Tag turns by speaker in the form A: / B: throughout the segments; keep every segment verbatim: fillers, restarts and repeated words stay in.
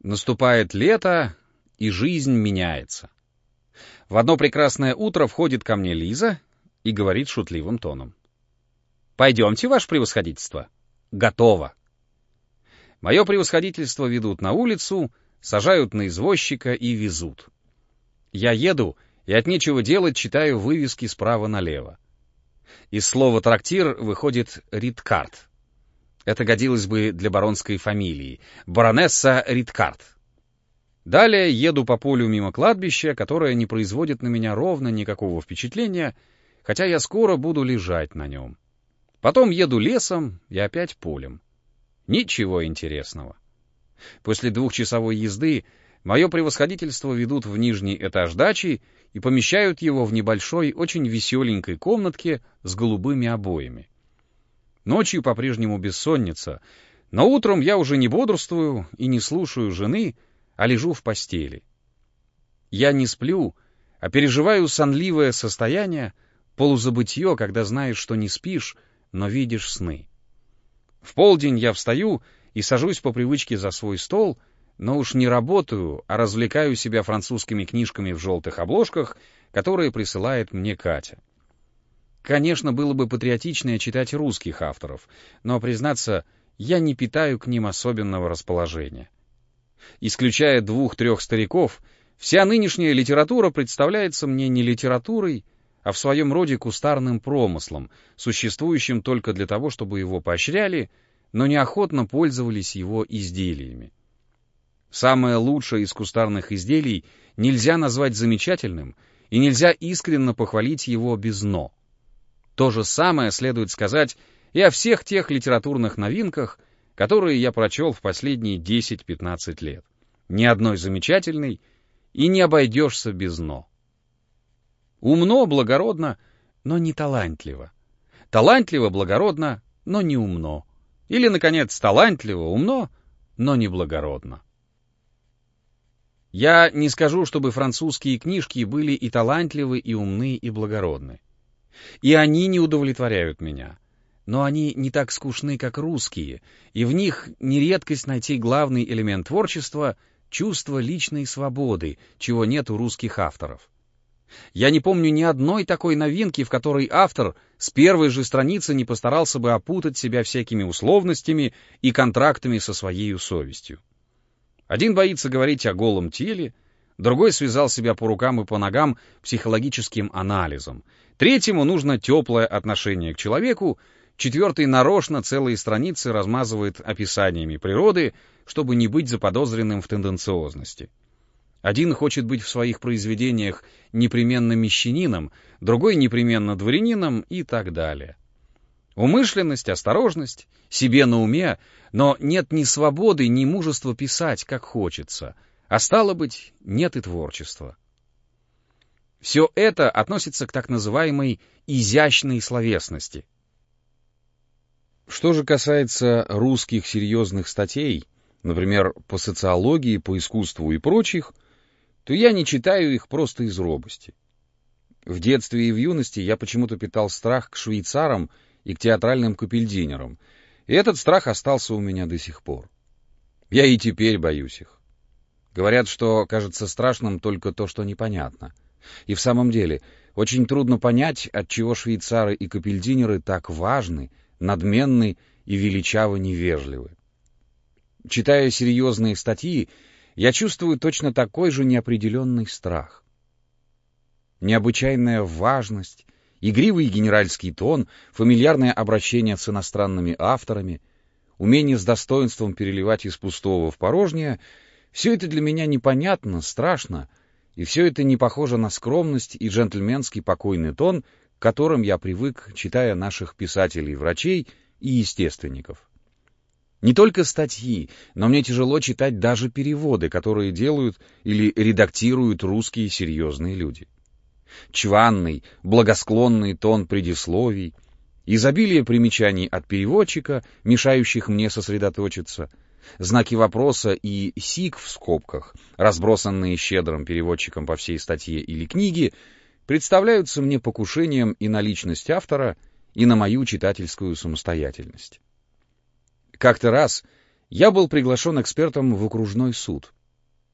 A: Наступает лето, и жизнь меняется. В одно прекрасное утро входит ко мне Лиза и говорит шутливым тоном: «Пойдемте, ваше превосходительство. Готово». Мое превосходительство ведут на улицу, сажают на извозчика и везут. Я еду и от нечего делать читаю вывески справа налево. Из слова «трактир» выходит «Риткарт». Это годилось бы для баронской фамилии — баронесса Риткарт. Далее еду по полю мимо кладбища, которое не производит на меня ровно никакого впечатления, хотя я скоро буду лежать на нем. Потом еду лесом и опять полем. Ничего интересного. После двухчасовой езды мое превосходительство ведут в нижний этаж дачи и помещают его в небольшой, очень веселенькой комнатке с голубыми обоями. Ночью по-прежнему бессонница, но утром я уже не бодрствую и не слушаю жены, а лежу в постели. Я не сплю, а переживаю сонливое состояние, полузабытье, когда знаешь, что не спишь, но видишь сны. В полдень я встаю и сажусь по привычке за свой стол, но уж не работаю, а развлекаю себя французскими книжками в желтых обложках, которые присылает мне Катя. Конечно, было бы патриотичнее читать русских авторов, но, признаться, я не питаю к ним особенного расположения. Исключая двух-трех стариков, вся нынешняя литература представляется мне не литературой, а в своем роде кустарным промыслом, существующим только для того, чтобы его поощряли, но неохотно пользовались его изделиями. Самое лучшее из кустарных изделий нельзя назвать замечательным, и нельзя искренне похвалить его без «но». То же самое следует сказать и о всех тех литературных новинках, которые я прочел в последние десять-пятнадцать лет. Ни одной замечательной, и не обойдешься без «но». Умно, благородно, но не талантливо. Талантливо, благородно, но не умно. Или, наконец, талантливо, умно, но не благородно. Я не скажу, чтобы французские книжки были и талантливы, и умны, и благородны. И они не удовлетворяют меня. Но они не так скучны, как русские, и в них не редкость найти главный элемент творчества — чувство личной свободы, чего нет у русских авторов. Я не помню ни одной такой новинки, в которой автор с первой же страницы не постарался бы опутать себя всякими условностями и контрактами со своей совестью. Один боится говорить о голом теле, другой связал себя по рукам и по ногам психологическим анализом, третьему нужно теплое отношение к человеку, четвертый нарочно целые страницы размазывает описаниями природы, чтобы не быть заподозренным в тенденциозности. Один хочет быть в своих произведениях непременно мещанином, другой непременно дворянином и так далее. Умышленность, осторожность, себе на уме, но нет ни свободы, ни мужества писать, как хочется, а стало быть, нет и творчества. Все это относится к так называемой изящной словесности. Что же касается русских серьезных статей, например, по социологии, по искусству и прочих, то я не читаю их просто из робости. В детстве и в юности я почему-то питал страх к швейцарам и к театральным капельдинерам, и этот страх остался у меня до сих пор. Я и теперь боюсь их. Говорят, что кажется страшным только то, что непонятно. И в самом деле, очень трудно понять, отчего швейцары и капельдинеры так важны, надменны и величаво невежливы. Читая серьезные статьи, я чувствую точно такой же неопределенный страх. Необычайная важность, игривый генеральский тон, фамильярное обращение с иностранными авторами, умение с достоинством переливать из пустого в порожнее — все это для меня непонятно, страшно, и все это не похоже на скромность и джентльменский покойный тон, к которым я привык, читая наших писателей-врачей и естественников. Не только статьи, но мне тяжело читать даже переводы, которые делают или редактируют русские серьезные люди. Чванный, благосклонный тон предисловий, изобилие примечаний от переводчика, мешающих мне сосредоточиться, знаки вопроса и сик в скобках, разбросанные щедрым переводчиком по всей статье или книге, представляются мне покушением и на личность автора, и на мою читательскую самостоятельность. Как-то раз я был приглашен экспертом в окружной суд,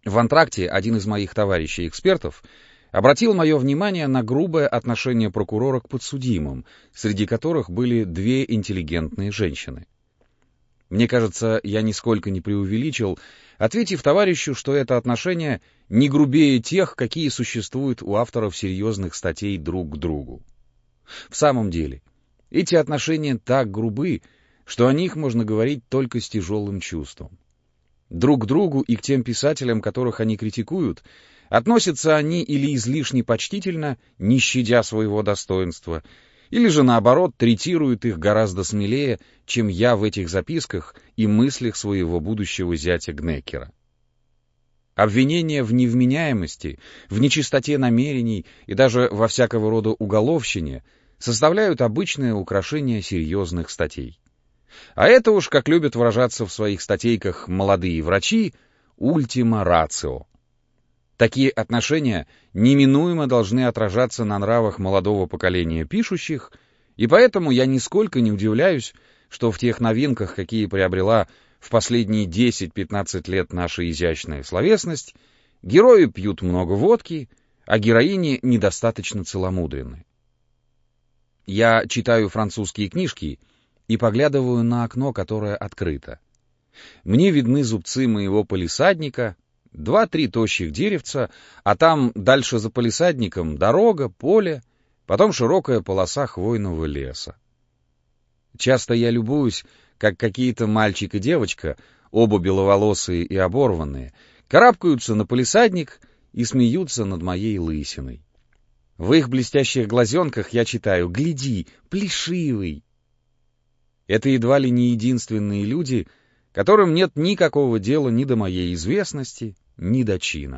A: В антракте один из моих товарищей-экспертов обратил мое внимание на грубое отношение прокурора к подсудимым, среди которых были две интеллигентные женщины. Мне кажется, я нисколько не преувеличил, ответив товарищу, что это отношение не грубее тех, какие существуют у авторов серьезных статей друг к другу. В самом деле, эти отношения так грубы, что о них можно говорить только с тяжелым чувством. Друг к другу и к тем писателям, которых они критикуют, относятся они или излишне почтительно, не щадя своего достоинства, или же, наоборот, третируют их гораздо смелее, чем я в этих записках и мыслях своего будущего зятя Гнеккера. Обвинения в невменяемости, в нечистоте намерений и даже во всякого рода уголовщине составляют обычное украшение серьезных статей. А это уж, как любят выражаться в своих статейках молодые врачи, ультима рацио. Такие отношения неминуемо должны отражаться на нравах молодого поколения пишущих, и поэтому я нисколько не удивляюсь, что в тех новинках, какие приобрела в последние десять-пятнадцать лет наша изящная словесность, герои пьют много водки, а героини недостаточно целомудренны. Я читаю французские книжки и поглядываю на окно, которое открыто. Мне видны зубцы моего палисадника, два-три тощих деревца, а там дальше за палисадником дорога, поле, потом широкая полоса хвойного леса. Часто я любуюсь, как какие-то мальчик и девочка, оба беловолосые и оборванные, карабкаются на палисадник и смеются над моей лысиной. В их блестящих глазенках я читаю: «Гляди, плешивый». Это едва ли не единственные люди, которым нет никакого дела ни до моей известности, ни до чина.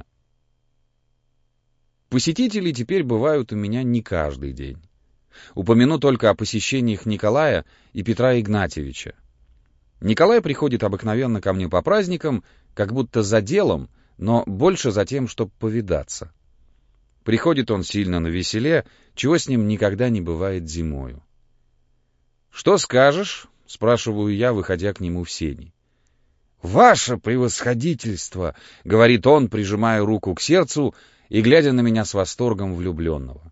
A: Посетители теперь бывают у меня не каждый день. Упомяну только о посещениях Николая и Петра Игнатьевича. Николай приходит обыкновенно ко мне по праздникам, как будто за делом, но больше за тем, чтобы повидаться. Приходит он сильно навеселе, чего с ним никогда не бывает зимою. «Что скажешь?» — спрашиваю я, выходя к нему в сени. «Ваше превосходительство!» — говорит он, прижимая руку к сердцу и глядя на меня с восторгом влюбленного.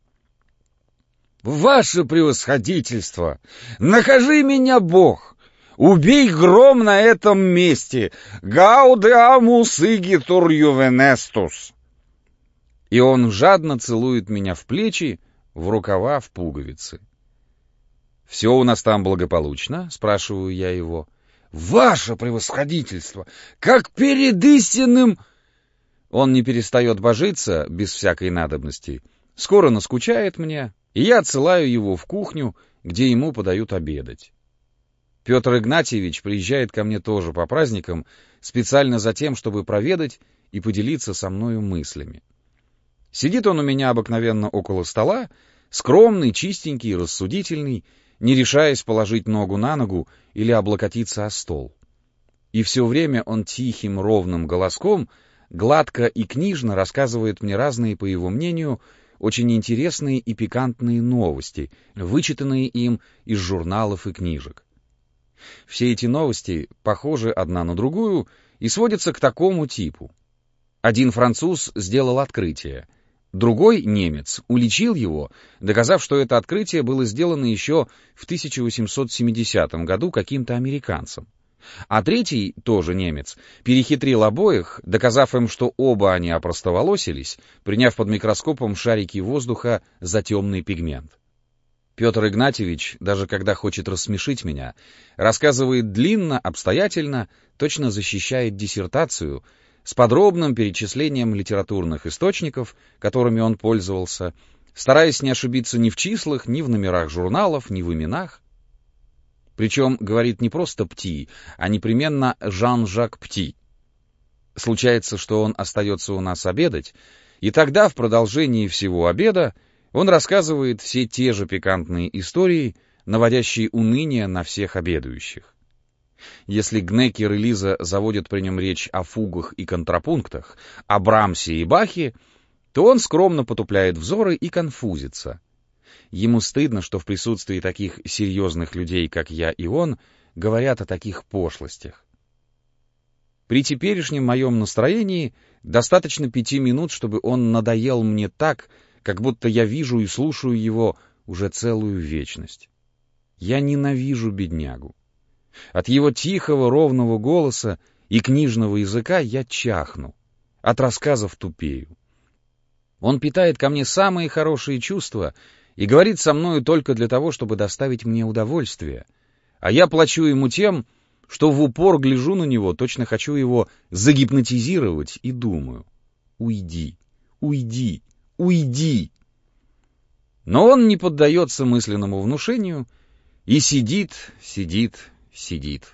A: «Ваше превосходительство! Накажи меня Бог! Убей гром на этом месте! Гаудеамус игитур ювенестус!» И он жадно целует меня в плечи, в рукава, в пуговицы. «Все у нас там благополучно?» — спрашиваю я его. «Ваше превосходительство! Как перед истинным...» Он не перестает божиться, без всякой надобности, скоро наскучает мне, и я отсылаю его в кухню, где ему подают обедать. Петр Игнатьевич приезжает ко мне тоже по праздникам, специально за тем, чтобы проведать и поделиться со мною мыслями. Сидит он у меня обыкновенно около стола, скромный, чистенький, рассудительный, не решаясь положить ногу на ногу или облокотиться о стол. И все время он тихим, ровным голоском, гладко и книжно рассказывает мне разные, по его мнению, очень интересные и пикантные новости, вычитанные им из журналов и книжек. Все эти новости похожи одна на другую и сводятся к такому типу. Один француз сделал открытие, другой, немец, уличил его, доказав, что это открытие было сделано еще в тысяча восемьсот семидесятом году каким-то американцем. А третий, тоже немец, перехитрил обоих, доказав им, что оба они опростоволосились, приняв под микроскопом шарики воздуха за темный пигмент. Петр Игнатьевич, даже когда хочет рассмешить меня, рассказывает длинно, обстоятельно, точно защищает диссертацию, с подробным перечислением литературных источников, которыми он пользовался, стараясь не ошибиться ни в числах, ни в номерах журналов, ни в именах. Причем говорит не просто Пти, а непременно Жан-Жак Пти. Случается, что он остается у нас обедать, и тогда в продолжении всего обеда он рассказывает все те же пикантные истории, наводящие уныние на всех обедающих. Если Гнеккер и Лиза заводят при нем речь о фугах и контрапунктах, о Брамсе и Бахе, то он скромно потупляет взоры и конфузится. Ему стыдно, что в присутствии таких серьезных людей, как я и он, говорят о таких пошлостях. При теперешнем моем настроении достаточно пяти минут, чтобы он надоел мне так, как будто я вижу и слушаю его уже целую вечность. Я ненавижу беднягу. От его тихого, ровного голоса и книжного языка я чахну, от рассказов тупею. Он питает ко мне самые хорошие чувства и говорит со мною только для того, чтобы доставить мне удовольствие, а я плачу ему тем, что в упор гляжу на него, точно хочу его загипнотизировать и думаю: уйди, уйди, уйди. Но он не поддается мысленному внушению и сидит, сидит, сидит.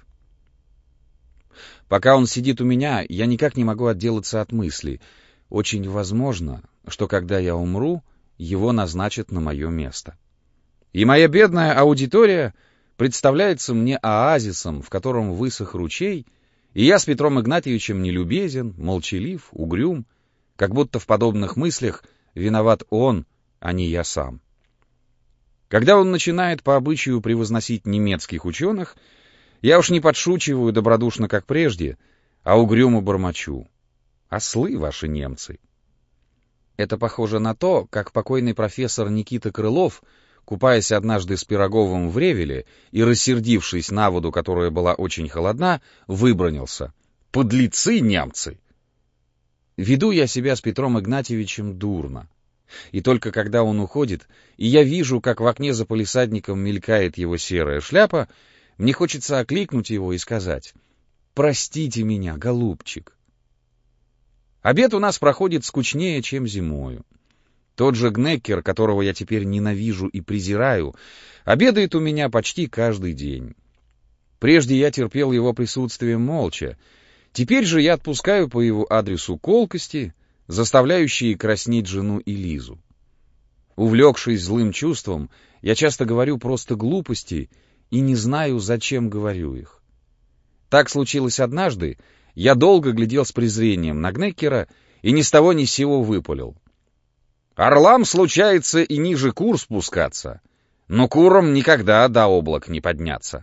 A: Пока он сидит у меня, я никак не могу отделаться от мысли: очень возможно, что когда я умру, его назначат на мое место. И моя бедная аудитория представляется мне оазисом, в котором высох ручей, и я с Петром Игнатьевичем нелюбезен, молчалив, угрюм, как будто в подобных мыслях виноват он, а не я сам. Когда он начинает по обычаю превозносить немецких ученых, я уж не подшучиваю добродушно, как прежде, а угрюмо бормочу: ослы ваши немцы. Это похоже на то, как покойный профессор Никита Крылов, купаясь однажды с Пироговым в Ревеле и рассердившись на воду, которая была очень холодна, выбранился: подлецы немцы! Веду я себя с Петром Игнатьевичем дурно. И только когда он уходит, и я вижу, как в окне за палисадником мелькает его серая шляпа, мне хочется окликнуть его и сказать: простите меня, голубчик. Обед у нас проходит скучнее, чем зимою. Тот же Гнеккер, которого я теперь ненавижу и презираю, обедает у меня почти каждый день. Прежде я терпел его присутствие молча, теперь же я отпускаю по его адресу колкости, заставляющие краснеть жену и Лизу. Увлекшись злым чувством, я часто говорю просто глупости и не знаю, зачем говорю их. Так случилось однажды. Я долго глядел с презрением на Гнеккера и ни с того ни с сего выпалил: орлам случается и ниже кур спускаться, но курам никогда до облак не подняться.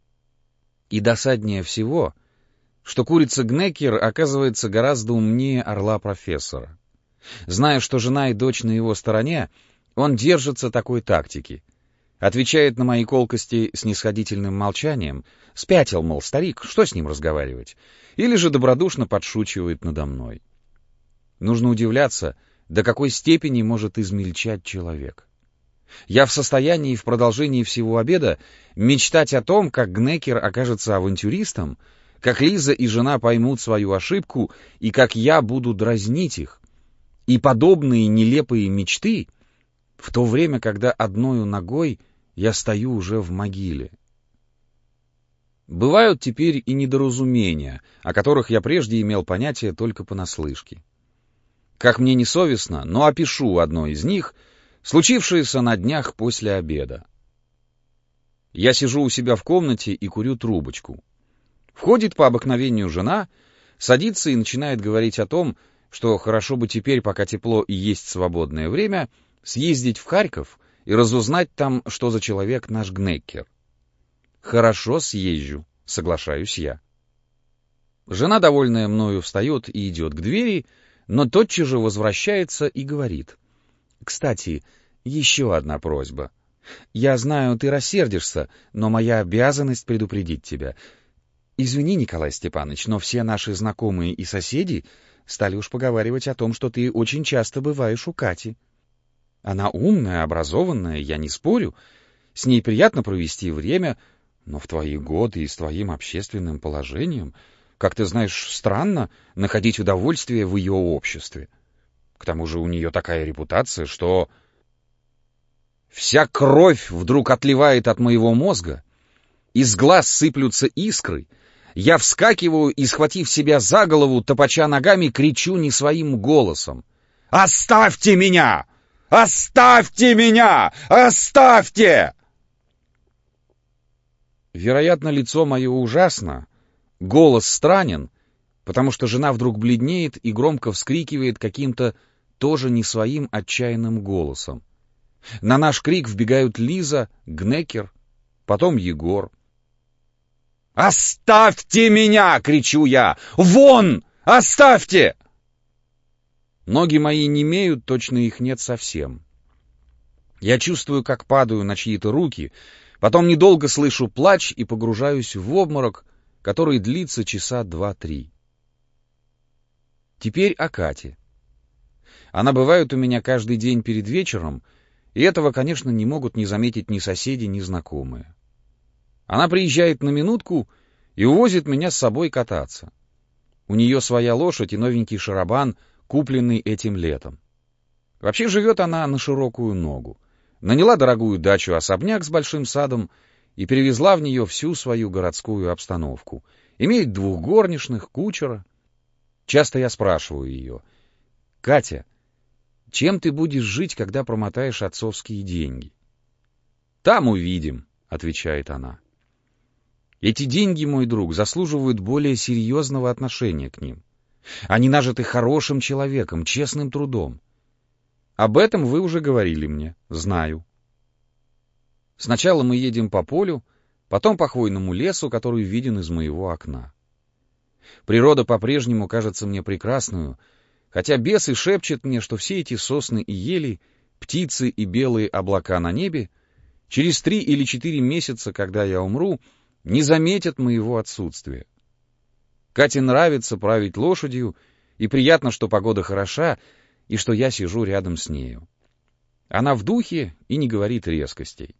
A: И досаднее всего, что курица Гнеккер оказывается гораздо умнее орла профессора. Зная, что жена и дочь на его стороне, он держится такой тактики. Отвечает на мои колкости снисходительным молчанием: спятил, мол, старик, что с ним разговаривать? Или же добродушно подшучивает надо мной. Нужно удивляться, до какой степени может измельчать человек. Я в состоянии в продолжении всего обеда мечтать о том, как Гнеккер окажется авантюристом, как Лиза и жена поймут свою ошибку и как я буду дразнить их. И подобные нелепые мечты в то время, когда одною ногой я стою уже в могиле. Бывают теперь и недоразумения, о которых я прежде имел понятие только понаслышке. Как мне не совестно, но опишу одно из них, случившееся на днях после обеда. Я сижу у себя в комнате и курю трубочку. Входит по обыкновению жена, садится и начинает говорить о том, что хорошо бы теперь, пока тепло и есть свободное время, съездить в Харьков и разузнать там, что за человек наш Гнеккер. Хорошо, съезжу, соглашаюсь я. Жена, довольная мною, встает и идет к двери, но тотчас же возвращается и говорит: кстати, еще одна просьба. Я знаю, ты рассердишься, но моя обязанность предупредить тебя. Извини, Николай Степанович, но все наши знакомые и соседи стали уж поговаривать о том, что ты очень часто бываешь у Кати. Она умная, образованная, я не спорю. С ней приятно провести время, но в твои годы и с твоим общественным положением, как ты знаешь, странно находить удовольствие в ее обществе. К тому же у нее такая репутация, что... Вся кровь вдруг отливает от моего мозга, из глаз сыплются искры, я вскакиваю и, схватив себя за голову, топача ногами, кричу не своим голосом: «Оставьте меня! Оставьте меня! Оставьте!» Вероятно, лицо мое ужасно, голос странен, потому что жена вдруг бледнеет и громко вскрикивает каким-то тоже не своим отчаянным голосом. На наш крик вбегают Лиза, Гнеккер, потом Егор. «Оставьте меня!» — кричу я. «Вон! Оставьте!» Ноги мои немеют, точно их нет совсем. Я чувствую, как падаю на чьи-то руки, потом недолго слышу плач и погружаюсь в обморок, который длится часа два-три. Теперь о Кате. Она бывает у меня каждый день перед вечером, и этого, конечно, не могут не заметить ни соседи, ни знакомые. Она приезжает на минутку и увозит меня с собой кататься. У нее своя лошадь и новенький шарабан, купленный этим летом. Вообще живет она на широкую ногу. Наняла дорогую дачу-особняк с большим садом и перевезла в нее всю свою городскую обстановку. Имеет двух горничных, кучера. Часто я спрашиваю ее: «Катя, чем ты будешь жить, когда промотаешь отцовские деньги?» «Там увидим», — отвечает она. Эти деньги, мой друг, заслуживают более серьезного отношения к ним. Они нажиты хорошим человеком, честным трудом. Об этом вы уже говорили мне, знаю. Сначала мы едем по полю, потом по хвойному лесу, который виден из моего окна. Природа по-прежнему кажется мне прекрасную, хотя бес и шепчет мне, что все эти сосны и ели, птицы и белые облака на небе через три или четыре месяца, когда я умру, не заметят моего отсутствия. Кате нравится править лошадью, и приятно, что погода хороша, и что я сижу рядом с нею. Она в духе и не говорит резкостей.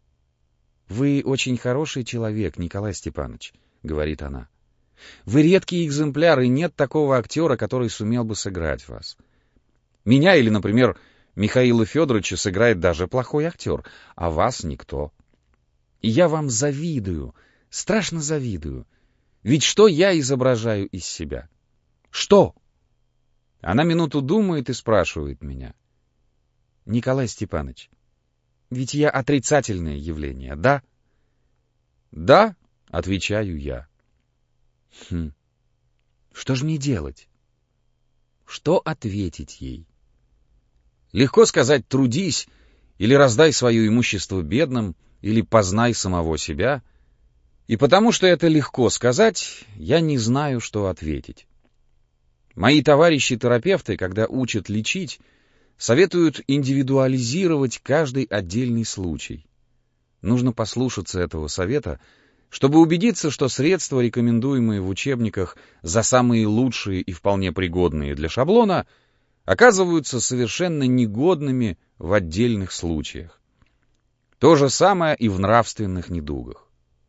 A: «Вы очень хороший человек, Николай Степанович», — говорит она. «Вы редкий экземпляр, и нет такого актера, который сумел бы сыграть вас. Меня или, например, Михаила Федоровича сыграет даже плохой актер, а вас никто. И я вам завидую, страшно завидую. Ведь что я изображаю из себя? Что?» Она минуту думает и спрашивает меня: «Николай Степанович, ведь я отрицательное явление, да?» «Да», — отвечаю я. Хм, что же мне делать? Что ответить ей? Легко сказать «трудись», или «раздай свое имущество бедным», или «познай самого себя». И потому что это легко сказать, я не знаю, что ответить. Мои товарищи-терапевты, когда учат лечить, советуют индивидуализировать каждый отдельный случай. Нужно послушаться этого совета, чтобы убедиться, что средства, рекомендуемые в учебниках за самые лучшие и вполне пригодные для шаблона, оказываются совершенно негодными в отдельных случаях. То же самое и в нравственных недугах.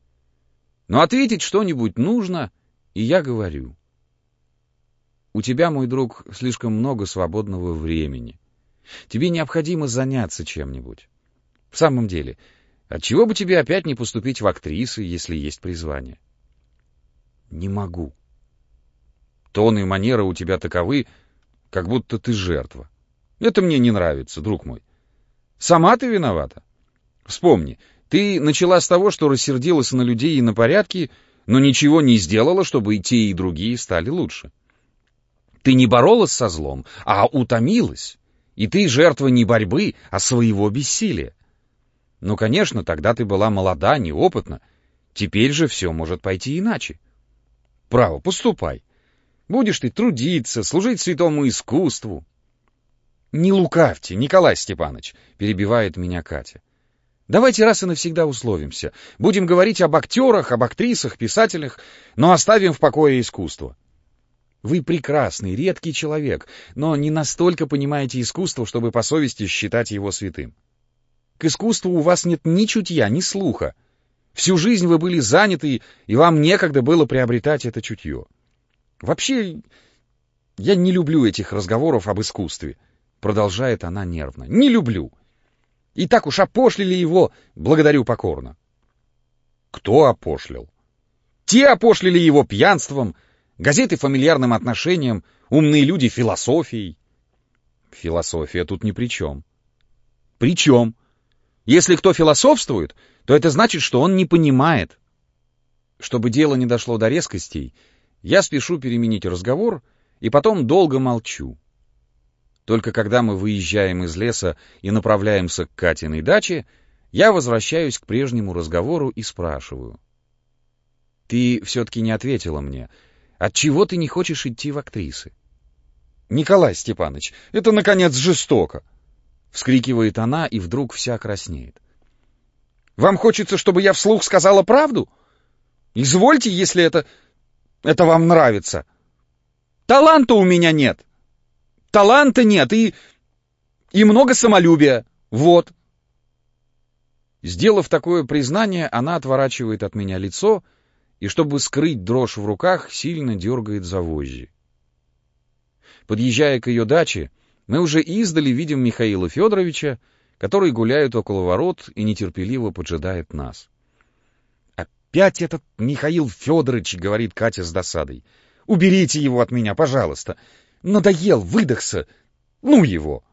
A: Но ответить что-нибудь нужно, и я говорю: «У тебя, мой друг, слишком много свободного времени. Тебе необходимо заняться чем-нибудь. В самом деле, отчего бы тебе опять не поступить в актрисы, если есть призвание?» «Не могу. Тон и манера у тебя таковы, как будто ты жертва. Это мне не нравится, друг мой. Сама ты виновата. Вспомни, ты начала с того, что рассердилась на людей и на порядки, но ничего не сделала, чтобы и те, и другие стали лучше. Ты не боролась со злом, а утомилась, и ты жертва не борьбы, а своего бессилия. Ну, конечно, тогда ты была молода, неопытна. Теперь же все может пойти иначе. Право, поступай. Будешь ты трудиться, служить святому искусству». «Не лукавьте, Николай Степанович», — перебивает меня Катя. «Давайте раз и навсегда условимся. Будем говорить об актерах, об актрисах, писателях, но оставим в покое искусство. Вы прекрасный, редкий человек, но не настолько понимаете искусство, чтобы по совести считать его святым. К искусству у вас нет ни чутья, ни слуха. Всю жизнь вы были заняты, и вам некогда было приобретать это чутье. Вообще, я не люблю этих разговоров об искусстве», — продолжает она нервно. «Не люблю. И так уж опошлили его, благодарю покорно». «Кто опошлил?» «Те опошлили его пьянством, газеты фамильярным отношением, умные люди философией». «Философия тут ни при чем». «При чем? Если кто философствует, то это значит, что он не понимает». Чтобы дело не дошло до резкостей, я спешу переменить разговор и потом долго молчу. Только когда мы выезжаем из леса и направляемся к Катиной даче, я возвращаюсь к прежнему разговору и спрашиваю: Ты все-таки не ответила мне. Отчего ты не хочешь идти в актрисы? Николай Степанович, это, наконец, жестоко! Вскрикивает она и вдруг вся краснеет. Вам хочется, чтобы я вслух сказала правду? Извольте, если это... это вам нравится. Таланта у меня нет. Таланта нет и... и много самолюбия. Вот. Сделав такое признание, она отворачивает от меня лицо и, чтобы скрыть дрожь в руках, сильно дергает за вожжи. Подъезжая к ее даче, мы уже издали видим Михаила Федоровича, который гуляет около ворот и нетерпеливо поджидает нас. «Опять этот Михаил Федорович», — говорит Катя с досадой. «Уберите его от меня, пожалуйста. Надоел, выдохся. Ну его!»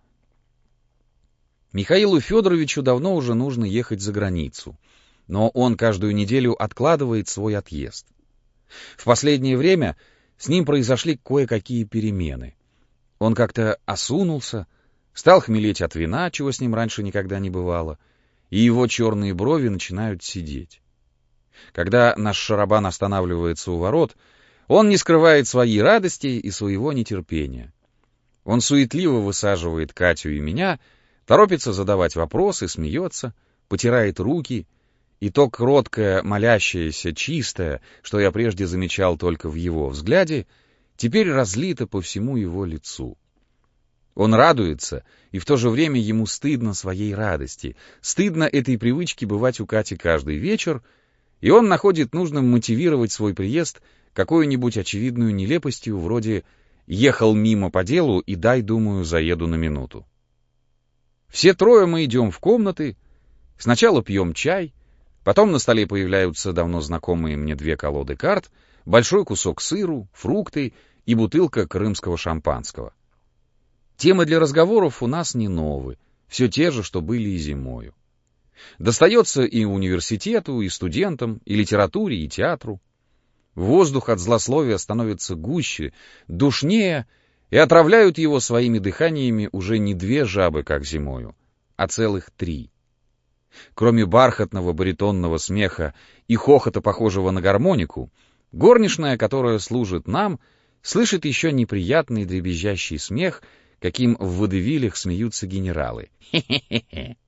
A: Михаилу Федоровичу давно уже нужно ехать за границу, но он каждую неделю откладывает свой отъезд. В последнее время с ним произошли кое-какие перемены. Он как-то осунулся, стал хмелеть от вина, чего с ним раньше никогда не бывало, и его черные брови начинают сидеть. Когда наш шарабан останавливается у ворот, он не скрывает своей радости и своего нетерпения. Он суетливо высаживает Катю и меня, торопится задавать вопросы, смеется, потирает руки, и то кроткое, молящееся, чистое, что я прежде замечал только в его взгляде, теперь разлито по всему его лицу. Он радуется, и в то же время ему стыдно своей радости, стыдно этой привычки бывать у Кати каждый вечер, и он находит нужным мотивировать свой приезд какой-нибудь очевидную нелепостью, вроде «ехал мимо по делу и дай, думаю, заеду на минуту». Все трое мы идем в комнаты, сначала пьем чай, потом на столе появляются давно знакомые мне две колоды карт, большой кусок сыру, фрукты и бутылка крымского шампанского. Темы для разговоров у нас не новые, все те же, что были и зимою. Достается и университету, и студентам, и литературе, и театру. Воздух от злословия становится гуще, душнее, и отравляют его своими дыханиями уже не две жабы, как зимою, а целых три. Кроме бархатного баритонного смеха и хохота, похожего на гармонику, горничная, которая служит нам, слышит еще неприятный дребезжащий смех, каким в водевилях смеются генералы. Хе-хе-хе.